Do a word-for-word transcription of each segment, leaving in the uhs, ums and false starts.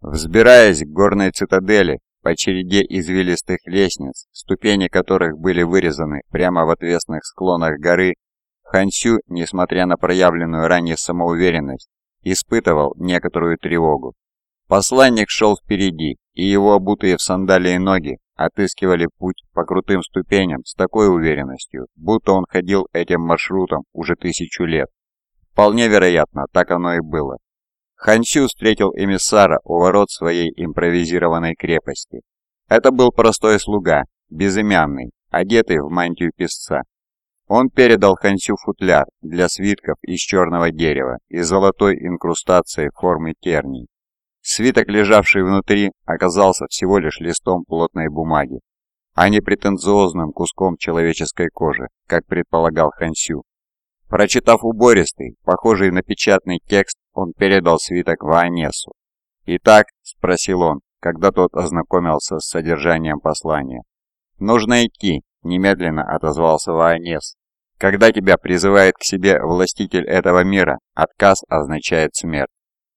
Взбираясь к горной цитадели по череде извилистых лестниц, ступени которых были вырезаны прямо в отвесных склонах горы, Хан Сю, несмотря на проявленную ранее самоуверенность, испытывал некоторую тревогу. Посланник шел впереди, и его обутые в сандалии ноги отыскивали путь по крутым ступеням с такой уверенностью, будто он ходил этим маршрутом уже тысячу лет. Вполне вероятно, так оно и было. Хан Сю встретил эмиссара у ворот своей импровизированной крепости. Это был простой слуга, безымянный, одетый в мантию песца. Он передал Хан Сю футляр для свитков из черного дерева и золотой инкрустацией формы терний. Свиток, лежавший внутри, оказался всего лишь листом плотной бумаги, а не претенциозным куском человеческой кожи, как предполагал Хан Сю. Прочитав убористый, похожий на печатный текст, он передал свиток Ваанесу. «Итак», — спросил он, когда тот ознакомился с содержанием послания. «Нужно идти», — немедленно отозвался Ваанес. «Когда тебя призывает к себе властитель этого мира, отказ означает смерть».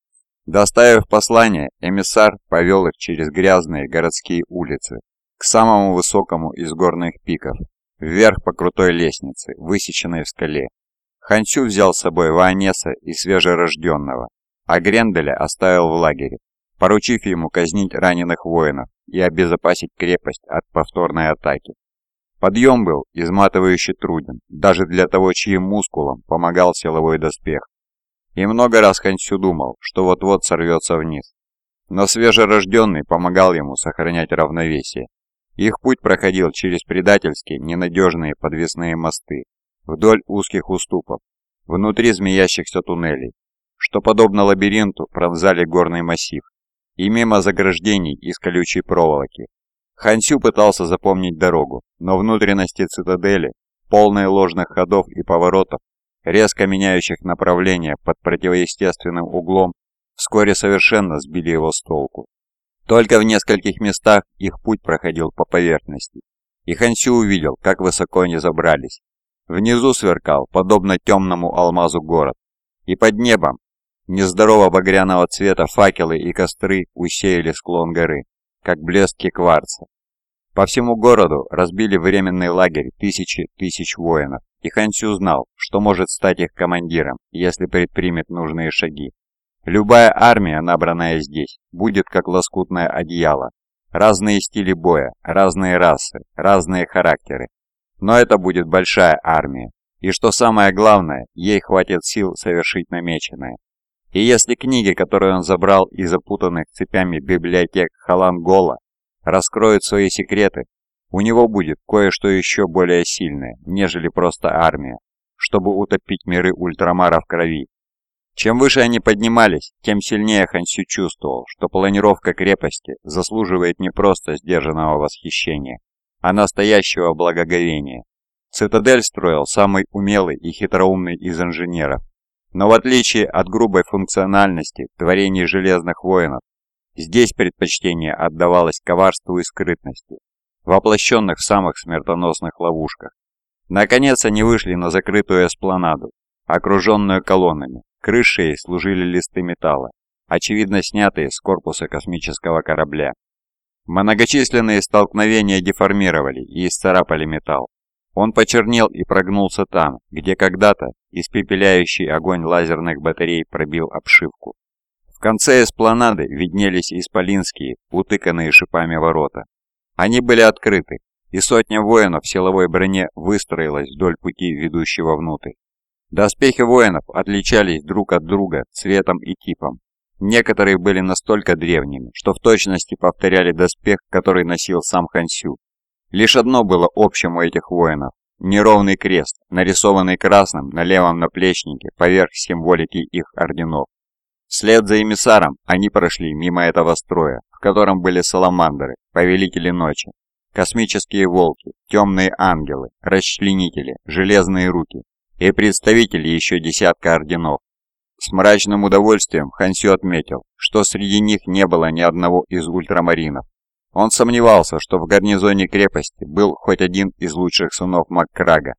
Доставив послание, эмиссар повел их через грязные городские улицы к самому высокому из горных пиков, вверх по крутой лестнице, высеченной в скале. Хан Сю взял с собой Ваанеса и свежерожденного, а Гренделя оставил в лагере, поручив ему казнить раненых воинов и обезопасить крепость от повторной атаки. Подъем был изматывающе труден, даже для того, чьим мускулам помогал силовой доспех. И много раз Хан Сю думал, что вот-вот сорвется вниз. Но свежерожденный помогал ему сохранять равновесие. Их путь проходил через предательские, ненадежные подвесные мосты, вдоль узких уступов, внутри змеящихся туннелей, что, подобно лабиринту, пронзали горный массив, и мимо заграждений из колючей проволоки. Хан Сю пытался запомнить дорогу, но внутренности цитадели, полные ложных ходов и поворотов, резко меняющих направление под противоестественным углом, вскоре совершенно сбили его с толку. Только в нескольких местах их путь проходил по поверхности, и Хан Сю увидел, как высоко они забрались. Внизу сверкал, подобно темному алмазу, город, и под небом нездорово багряного цвета факелы и костры усеяли склон горы, как блестки кварца. По всему городу разбили временный лагерь тысячи тысяч воинов, и Хан Сю знал, что может стать их командиром, если предпримет нужные шаги. Любая армия, набранная здесь, будет как лоскутное одеяло. Разные стили боя, разные расы, разные характеры. Но это будет большая армия, и что самое главное, ей хватит сил совершить намеченное. И если книги, которые он забрал из запутанных цепями библиотек Халангола, раскроют свои секреты, у него будет кое-что еще более сильное, нежели просто армия, чтобы утопить миры Ультрамара в крови. Чем выше они поднимались, тем сильнее Хан Сю чувствовал, что планировка крепости заслуживает не просто сдержанного восхищения, а настоящего благоговения. Цитадель строил самый умелый и хитроумный из инженеров, но в отличие от грубой функциональности творений железных воинов, здесь предпочтение отдавалось коварству и скрытности, воплощенных в самых смертоносных ловушках. Наконец они вышли на закрытую эспланаду, окруженную колоннами. Крыши ей служили листы металла, очевидно снятые с корпуса космического корабля. Многочисленные столкновения деформировали и исцарапали металл. Он почернел и прогнулся там, где когда-то испепеляющий огонь лазерных батарей пробил обшивку. В конце эспланады виднелись исполинские, утыканные шипами ворота. Они были открыты, и сотня воинов в силовой броне выстроилась вдоль пути, ведущего внутрь. Доспехи воинов отличались друг от друга цветом и типом. Некоторые были настолько древними, что в точности повторяли доспех, который носил сам Хан Сю. Лишь одно было общим у этих воинов – неровный крест, нарисованный красным на левом наплечнике поверх символики их орденов. Вслед за эмиссаром они прошли мимо этого строя, в котором были саламандры, повелители ночи, космические волки, темные ангелы, расчленители, железные руки и представители еще десятка орденов. С мрачным удовольствием Хан Сю отметил, что среди них не было ни одного из ультрамаринов. Он сомневался, что в гарнизоне крепости был хоть один из лучших сынов Маккрага.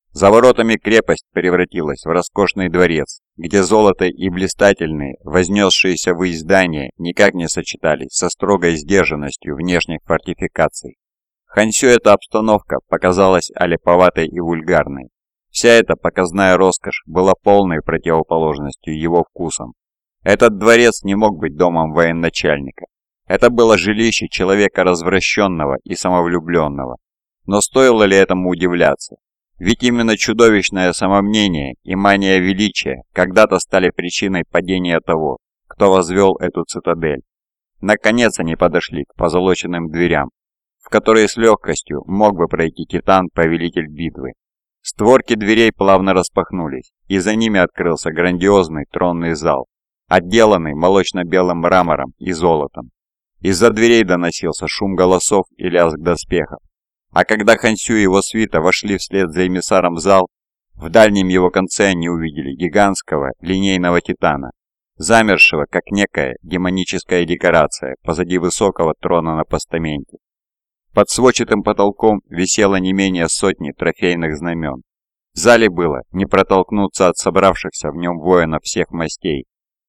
За воротами крепость превратилась в роскошный дворец, где золото и блистательные, вознесшиеся ввысь здания никак не сочетались со строгой сдержанностью внешних фортификаций. Хансю эта обстановка показалась аляповатой и вульгарной. Вся эта показная роскошь была полной противоположностью его вкусам. Этот дворец не мог быть домом военачальника. Это было жилище человека развращенного и самовлюбленного. Но стоило ли этому удивляться? Ведь именно чудовищное самомнение и мания величия когда-то стали причиной падения того, кто возвел эту цитадель. Наконец они подошли к позолоченным дверям, в которые с легкостью мог бы пройти титан-повелитель битвы. Створки дверей плавно распахнулись, и за ними открылся грандиозный тронный зал, отделанный молочно-белым мрамором и золотом. Из-за дверей доносился шум голосов и лязг доспехов. А когда Хансю и его свита вошли вслед за эмиссаром в зал, в дальнем его конце они увидели гигантского линейного титана, замершего как некая демоническая декорация позади высокого трона на постаменте. Под сводчатым потолком висело не менее сотни трофейных знамен. В зале было не протолкнуться от собравшихся в нем воинов всех мастей.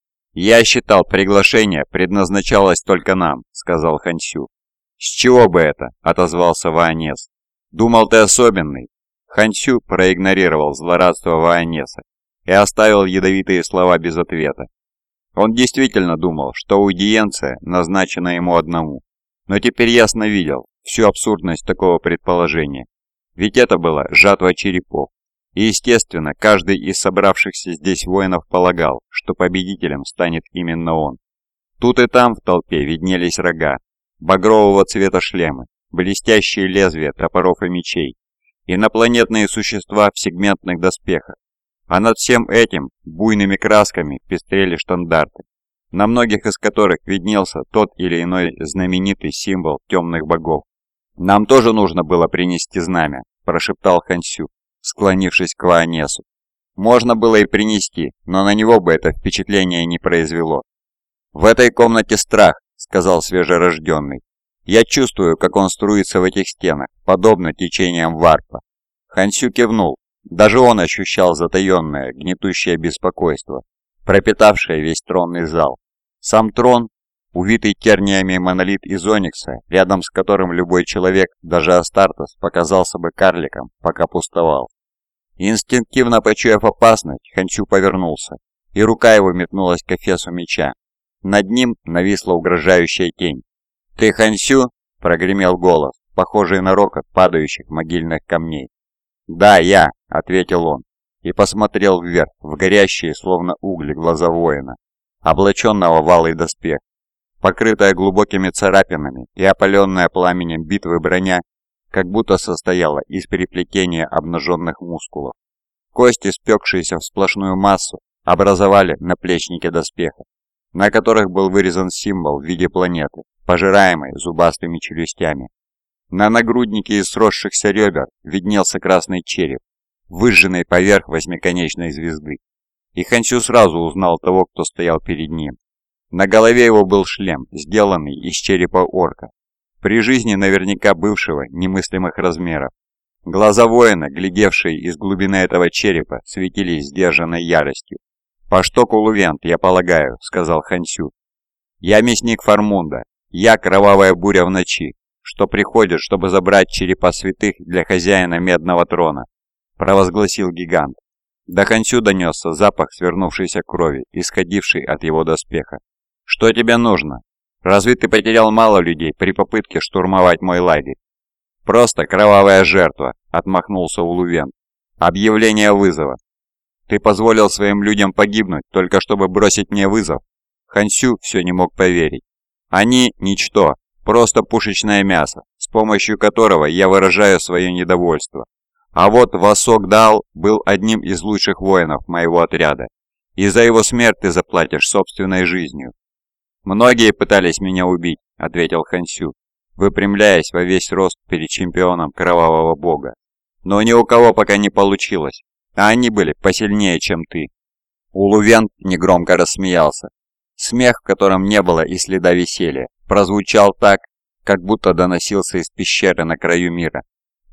«Я считал, приглашение предназначалось только нам», — сказал Хансю. «С чего бы это?» – отозвался Ваанес. «Думал, ты особенный?» Хансю проигнорировал злорадство Ваанеса и оставил ядовитые слова без ответа. Он действительно думал, что аудиенция назначена ему одному, но теперь ясно видел всю абсурдность такого предположения. Ведь это была жатва черепов, и, естественно, каждый из собравшихся здесь воинов полагал, что победителем станет именно он. Тут и там в толпе виднелись рога, багрового цвета шлемы, блестящие лезвия топоров и мечей, инопланетные существа в сегментных доспехах. А над всем этим буйными красками пестрели штандарты, на многих из которых виднелся тот или иной знаменитый символ темных богов. «Нам тоже нужно было принести знамя», – прошептал Хансю, склонившись к Ваанесу. «Можно было и принести, но на него бы это впечатление не произвело». «В этой комнате страх», — сказал свежерожденный. «Я чувствую, как он струится в этих стенах, подобно течениям варпа». Хансю кивнул. Даже он ощущал затаенное, гнетущее беспокойство, пропитавшее весь тронный зал. Сам трон, увитый терниями монолит из оникса, рядом с которым любой человек, даже Астартес, показался бы карликом, пока пустовал. Инстинктивно почуяв опасность, Хансю повернулся, и рука его метнулась к эфесу меча. Над ним нависла угрожающая тень. «Ты Хансю?» – прогремел голос, похожий на рокот падающих могильных камней. «Да, я», – ответил он, и посмотрел вверх, в горящие, словно угли, глаза воина, облаченного в алый доспех. Покрытая глубокими царапинами и опаленная пламенем битвы броня, как будто состояла из переплетения обнаженных мускулов. Кости, спекшиеся в сплошную массу, образовали наплечники доспеха, на которых был вырезан символ в виде планеты, пожираемой зубастыми челюстями. На нагруднике из сросшихся ребер виднелся красный череп, выжженный поверх восьмиконечной звезды. И Хансю сразу узнал того, кто стоял перед ним. На голове его был шлем, сделанный из черепа орка, при жизни наверняка бывшего немыслимых размеров. Глаза воина, глядевшие из глубины этого черепа, светились сдержанной яростью. «Пашток Улувент, я полагаю», — сказал Хансю. «Я мясник Фармунда. Я кровавая буря в ночи, что приходит, чтобы забрать черепа святых для хозяина медного трона», — провозгласил гигант. До Хансю донесся запах свернувшейся крови, исходивший от его доспеха. «Что тебе нужно? Разве ты потерял мало людей при попытке штурмовать мой лагерь?» «Просто кровавая жертва», — отмахнулся Улувент. «Объявление вызова». «Ты позволил своим людям погибнуть, только чтобы бросить мне вызов?» Хансю все не мог поверить. «Они – ничто, просто пушечное мясо, с помощью которого я выражаю свое недовольство. А вот Васок Дал был одним из лучших воинов моего отряда, и за его смерть ты заплатишь собственной жизнью». «Многие пытались меня убить», — ответил Хансю, выпрямляясь во весь рост перед чемпионом кровавого бога. «Но ни у кого пока не получилось, а они были посильнее, чем ты». Улувент негромко рассмеялся. Смех, в котором не было и следа веселья, прозвучал так, как будто доносился из пещеры на краю мира.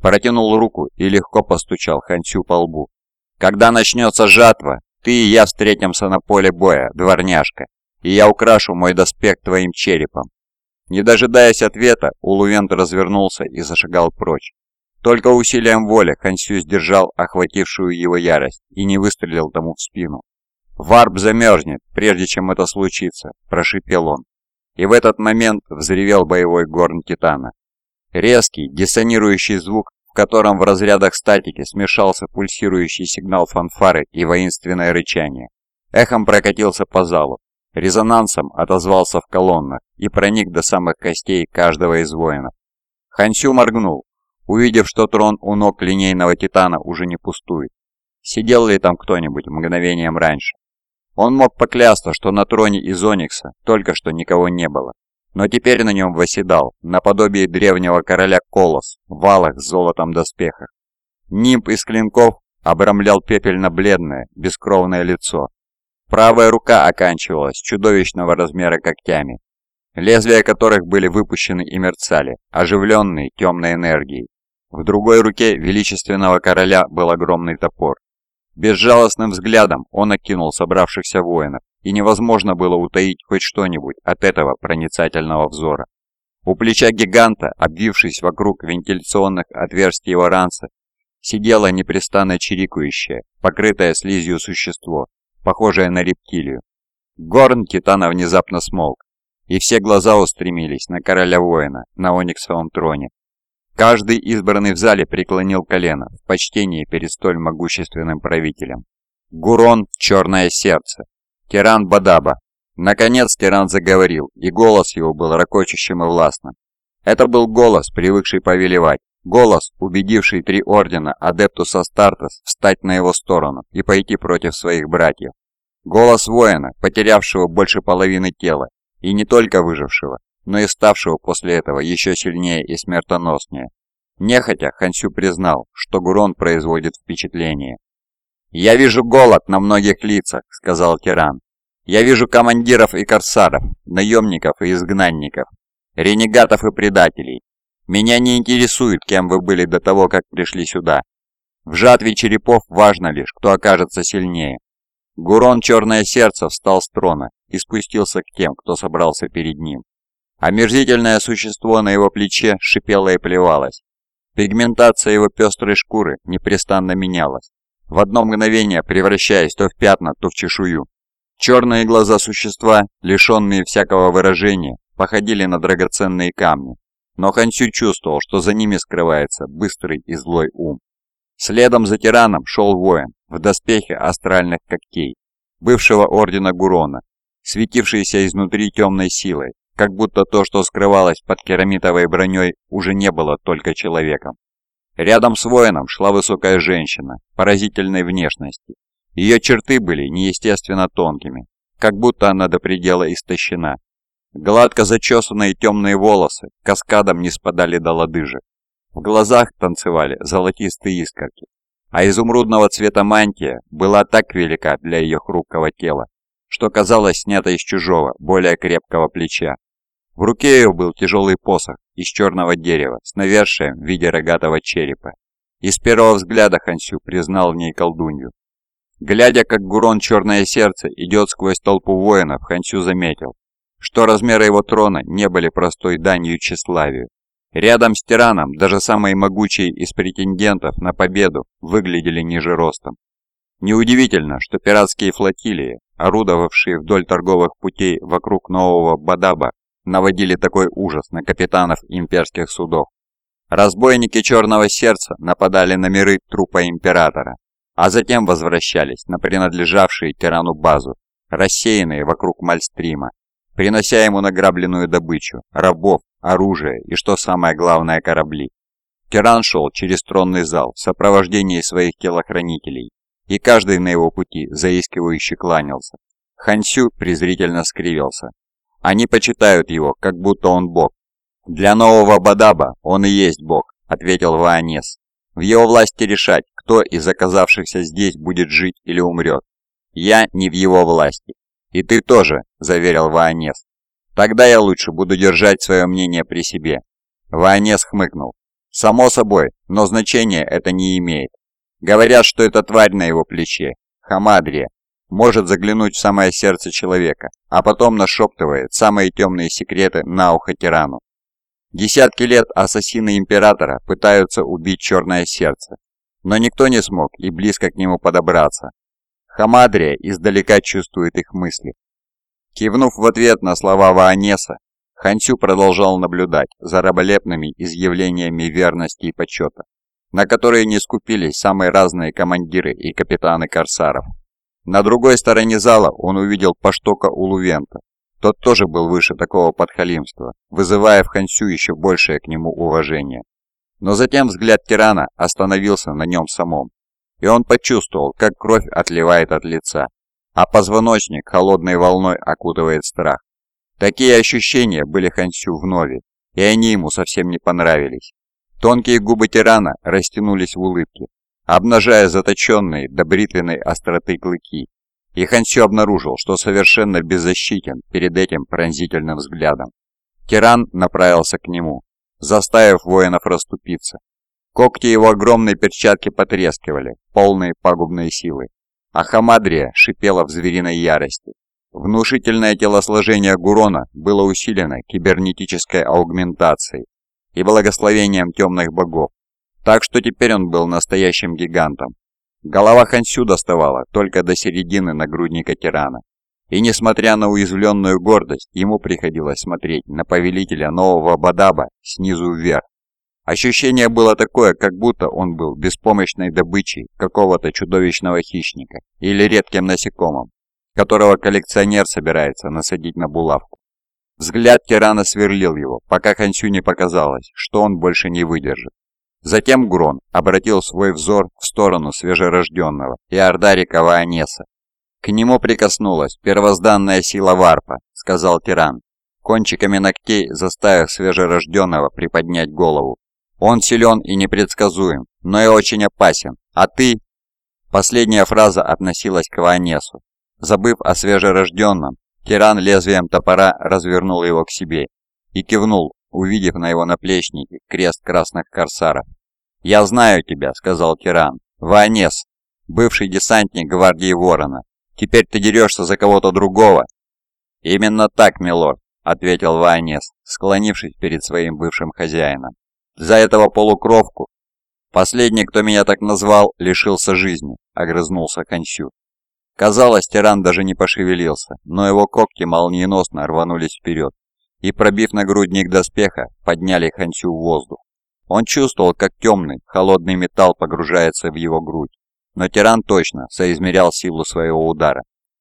протянул руку и легко постучал Хансю по лбу. «Когда начнется жатва, ты и я встретимся на поле боя, дворняжка, и я украшу мой доспех твоим черепом». Не дожидаясь ответа, Улувент развернулся и зашагал прочь. Только усилием воли Хансю сдержал охватившую его ярость и не выстрелил тому в спину. «Варп замерзнет, прежде чем это случится», – прошипел он. И в этот момент взревел боевой горн Титана. Резкий, диссонирующий звук, в котором в разрядах статики смешался пульсирующий сигнал фанфары и воинственное рычание, эхом прокатился по залу, резонансом отозвался в колоннах и проник до самых костей каждого из воинов. Хансю моргнул, увидев, что трон у ног линейного Титана уже не пустует. Сидел ли там кто-нибудь мгновением раньше? Он мог поклясться, что на троне из оникса только что никого не было, но теперь на нем восседал, наподобие древнего короля Колос, в алых с золотом доспехах. Нимб из клинков обрамлял пепельно-бледное, бескровное лицо. Правая рука оканчивалась чудовищного размера когтями, лезвия которых были выпущены и мерцали, оживленные темной энергией. В другой руке величественного короля был огромный топор. Безжалостным взглядом он окинул собравшихся воинов, и невозможно было утаить хоть что-нибудь от этого проницательного взора. У плеча гиганта, обвившись вокруг вентиляционных отверстий его ранца, сидело непрестанно чирикающее, покрытое слизью существо, похожее на рептилию. Горн Титана внезапно смолк, и все глаза устремились на короля воина на ониксовом троне. Каждый избранный в зале преклонил колено в почтении перед столь могущественным правителем. Гурон – черное сердце. Тиран Бадаба. Наконец тиран заговорил, и голос его был ракочущим и властным. Это был голос, привыкший повелевать, голос, убедивший три ордена Адептус Астартес встать на его сторону и пойти против своих братьев. Голос воина, потерявшего больше половины тела, и не только выжившего, но и ставшего после этого еще сильнее и смертоноснее. Нехотя Хансю признал, что Гурон производит впечатление. «Я вижу голод на многих лицах», — сказал тиран. «Я вижу командиров и корсаров, наемников и изгнанников, ренегатов и предателей. Меня не интересует, кем вы были до того, как пришли сюда. В жатве черепов важно лишь, кто окажется сильнее». Гурон Черное Сердце встал с трона и спустился к тем, кто собрался перед ним. Омерзительное существо на его плече шипело и плевалось. Пигментация его пестрой шкуры непрестанно менялась, в одно мгновение превращаясь то в пятна, то в чешую. Черные глаза существа, лишенные всякого выражения, походили на драгоценные камни, но Хансю чувствовал, что за ними скрывается быстрый и злой ум. Следом за тираном шел воин в доспехе астральных когтей, бывшего ордена Гурона, светившийся изнутри темной силой, как будто то, что скрывалось под керамитовой броней, уже не было только человеком. Рядом с воином шла высокая женщина, поразительной внешности. Ее черты были неестественно тонкими, как будто она до предела истощена. Гладко зачесанные темные волосы каскадом не спадали до лодыжек. В глазах танцевали золотистые искорки, а изумрудного цвета мантия была так велика для ее хрупкого тела, что казалось снята из чужого, более крепкого плеча. В руке ее был тяжелый посох из черного дерева с навершием в виде рогатого черепа. И с первого взгляда Хансю признал в ней колдунью. Глядя, как Гурон Черное Сердце идет сквозь толпу воинов, Хансю заметил, что размеры его трона не были простой данью тщеславию. Рядом с тираном даже самые могучие из претендентов на победу выглядели ниже ростом. Неудивительно, что пиратские флотилии, орудовавшие вдоль торговых путей вокруг Нового Бадаба, наводили такой ужас на капитанов имперских судов. Разбойники Черного Сердца нападали на миры трупа императора, а затем возвращались на принадлежавшие тирану базу, рассеянные вокруг Мальстрима, принося ему награбленную добычу, рабов, оружие и, что самое главное, корабли. Тиран шел через тронный зал в сопровождении своих телохранителей, и каждый на его пути заискивающе кланялся. Хансю презрительно скривился. Они почитают его, как будто он бог. «Для нового Бадаба он и есть бог», — ответил Ваанес. «В его власти решать, кто из оказавшихся здесь будет жить или умрет. Я не в его власти. И ты тоже», — заверил Ваанес. «Тогда я лучше буду держать свое мнение при себе». Ваанес хмыкнул. Само собой, но значения это не имеет. Говорят, что эта тварь на его плече, Хамадрия, может заглянуть в самое сердце человека, а потом нашептывает самые темные секреты на ухо тирану. Десятки лет ассасины Императора пытаются убить Черное Сердце, но никто не смог и близко к нему подобраться. Хамадрия издалека чувствует их мысли. Кивнув в ответ на слова Ваанеса, Хансю продолжал наблюдать за раболепными изъявлениями верности и почета, на которые не скупились самые разные командиры и капитаны корсаров. На другой стороне зала он увидел Паштока Улувента. Тот тоже был выше такого подхалимства, вызывая в Хансю еще большее к нему уважение. Но затем взгляд тирана остановился на нем самом, и он почувствовал, как кровь отливает от лица, а позвоночник холодной волной окутывает страх. Такие ощущения были Хансю вновь, и они ему совсем не понравились. Тонкие губы тирана растянулись в улыбке, обнажая заточенные до бритвенной остроты клыки, и Хансю обнаружил, что совершенно беззащитен перед этим пронзительным взглядом. Тиран направился к нему, заставив воинов расступиться. Когти его огромной перчатки потрескивали, полные пагубной силы, а Хамадрия шипела в звериной ярости. Внушительное телосложение Гурона было усилено кибернетической аугментацией и благословением темных богов, так что теперь он был настоящим гигантом. Голова Хансю доставала только до середины нагрудника тирана, и несмотря на уязвленную гордость, ему приходилось смотреть на повелителя нового Бадаба снизу вверх. Ощущение было такое, как будто он был беспомощной добычей какого-то чудовищного хищника или редким насекомым, которого коллекционер собирается насадить на булавку. Взгляд тирана сверлил его, пока Хансю не показалось, что он больше не выдержит. Затем Гурон обратил свой взор в сторону свежерожденного и Ардарика Ваанеса. «К нему прикоснулась первозданная сила варпа», — сказал тиран, кончиками ногтей заставив свежерожденного приподнять голову. «Он силен и непредсказуем, но и очень опасен. А ты...» Последняя фраза относилась к Ваанесу. Забыв о свежерожденном, тиран лезвием топора развернул его к себе и кивнул, увидев на его наплечнике крест красных корсаров. «Я знаю тебя», — сказал тиран. «Ваанес, бывший десантник гвардии Ворона. Теперь ты дерешься за кого-то другого?» «Именно так, милорд», — ответил Ваанес, склонившись перед своим бывшим хозяином. «За этого полукровку?» «Последний, кто меня так назвал, лишился жизни», — огрызнулся Хансю. Казалось, тиран даже не пошевелился, но его когти молниеносно рванулись вперед и, пробив нагрудник доспеха, подняли Хансю в воздух. Он чувствовал, как темный, холодный металл погружается в его грудь, но тиран точно соизмерял силу своего удара.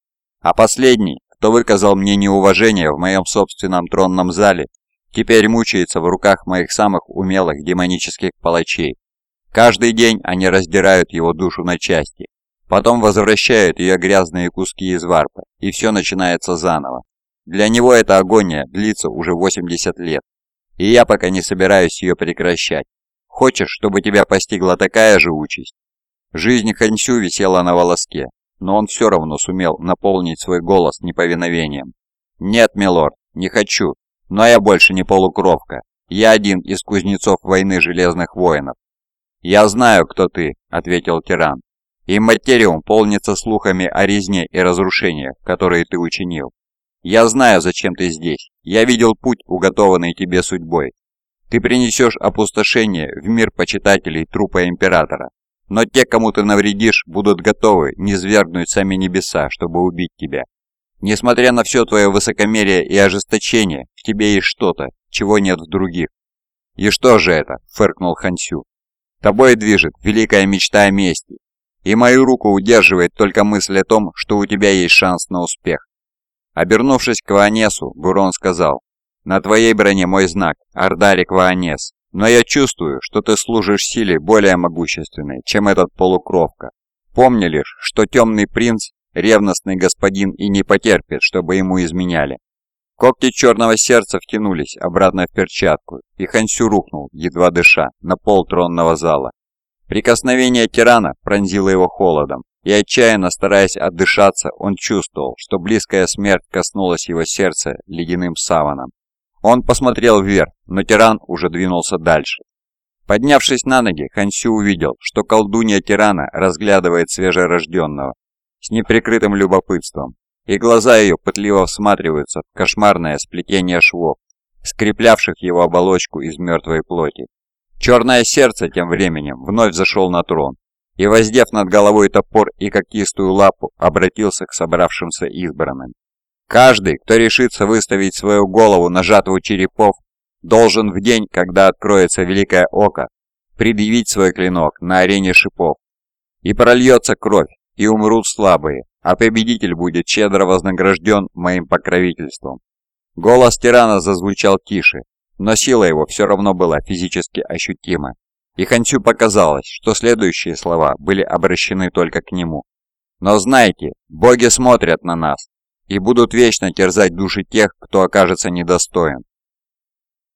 А последний, кто выказал мне неуважение в моем собственном тронном зале, теперь мучается в руках моих самых умелых демонических палачей. Каждый день они раздирают его душу на части, потом возвращают ее грязные куски из варпа, и все начинается заново. Для него эта агония длится уже восемьдесят лет, и я пока не собираюсь ее прекращать. Хочешь, чтобы тебя постигла такая же участь?» Жизнь Хансю висела на волоске, но он все равно сумел наполнить свой голос неповиновением. «Нет, милорд, не хочу, но я больше не полукровка. Я один из кузнецов войны Железных Воинов». «Я знаю, кто ты», — ответил тиран. «И Материум полнится слухами о резне и разрушениях, которые ты учинил. Я знаю, зачем ты здесь. Я видел путь, уготованный тебе судьбой. Ты принесешь опустошение в мир почитателей трупа Императора. Но те, кому ты навредишь, будут готовы низвергнуть сами небеса, чтобы убить тебя. Несмотря на все твое высокомерие и ожесточение, в тебе есть что-то, чего нет в других». «И что же это?» – фыркнул Хансю. «Тобой движет великая мечта о мести, и мою руку удерживает только мысль о том, что у тебя есть шанс на успех». Обернувшись к Ваанесу, Гурон сказал: «На твоей броне мой знак, Ардарик Ваанес, но я чувствую, что ты служишь силе более могущественной, чем этот полукровка. Помни лишь, что темный принц – ревностный господин и не потерпит, чтобы ему изменяли». Когти черного сердца втянулись обратно в перчатку, и Хансю рухнул, едва дыша, на пол тронного зала. Прикосновение тирана пронзило его холодом, и отчаянно стараясь отдышаться, он чувствовал, что близкая смерть коснулась его сердца ледяным саваном. Он посмотрел вверх, но тиран уже двинулся дальше. Поднявшись на ноги, Хансю увидел, что колдунья тирана разглядывает свежерожденного с неприкрытым любопытством, и глаза ее пытливо всматриваются в кошмарное сплетение швов, скреплявших его оболочку из мертвой плоти. Черное сердце тем временем вновь зашел на трон, и, воздев над головой топор и когтистую лапу, обратился к собравшимся избранным. Каждый, кто решится выставить свою голову на жатву черепов, должен в день, когда откроется Великое Око, предъявить свой клинок на арене шипов. И прольется кровь, и умрут слабые, а победитель будет щедро вознагражден моим покровительством. Голос тирана зазвучал тише, но сила его все равно была физически ощутима, и Хансю показалось, что следующие слова были обращены только к нему. «Но знайте, боги смотрят на нас и будут вечно терзать души тех, кто окажется недостоин.